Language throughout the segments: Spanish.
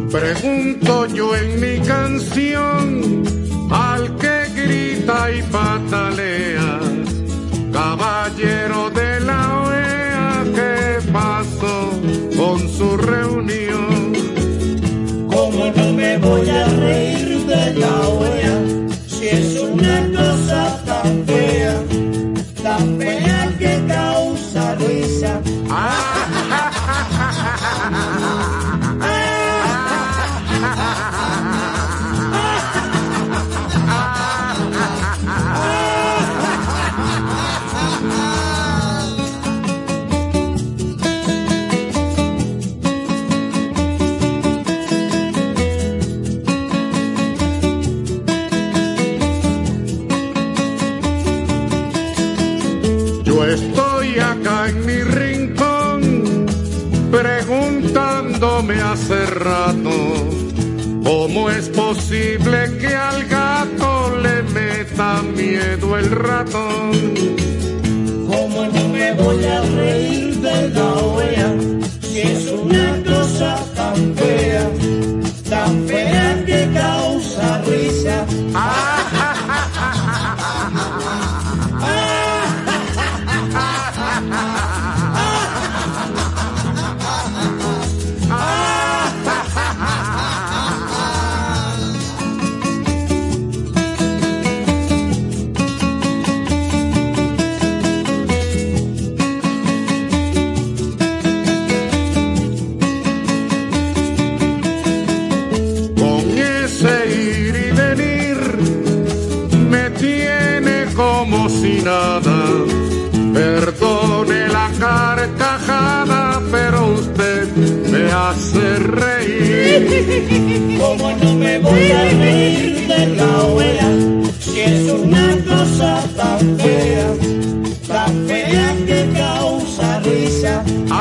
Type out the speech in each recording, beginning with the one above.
Pregunto yo en mi canción al que grita y patalea, caballero de la OEA, ¿qué pasó con su reunión? ¿Cómo no me voy a reír de la OEA si es una cosa tan fea que causa risa? Yo estoy acá en mi rincón preguntándome hace rato cómo es posible que al gato le meta miedo el ratón. ¿Cómo no me voy a reír de la OEA si es una cosa tan fea que causa risa? Ir y venir me tiene como si nada. Perdone la carcajada, pero usted me hace reír. ¿Cómo no me voy a reír de la OEA si es una cosa tan fea que causa risa?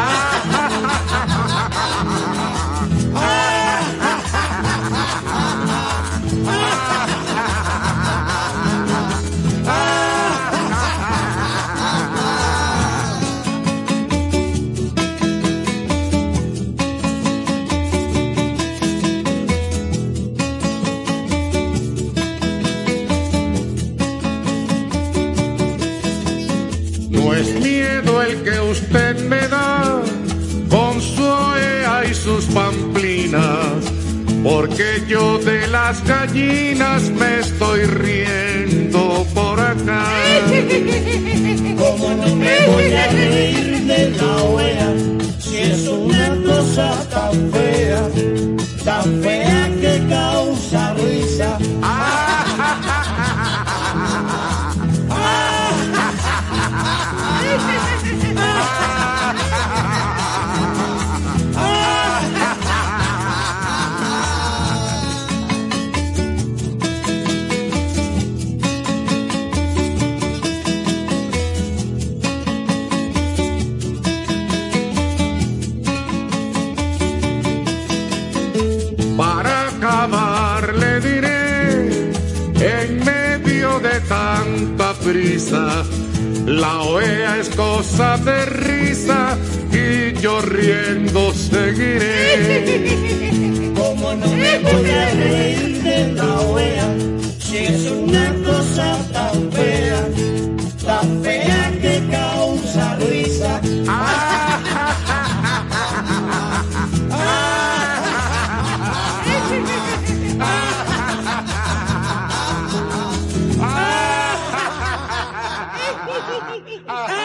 No es miedo el que usted me da con su OEA y sus pamplinas, porque yo de las gallinas me estoy riendo por acá. ¿Cómo no me voy a reír de la OEA si es una cosa tan fea que causa risa? Para acabar le diré, en medio de tanta prisa, la OEA es cosa de risa y yo riendo seguiré. ¿Cómo no me voy a reír de la OEA si es una cosa tan fea que causa risa? Ah!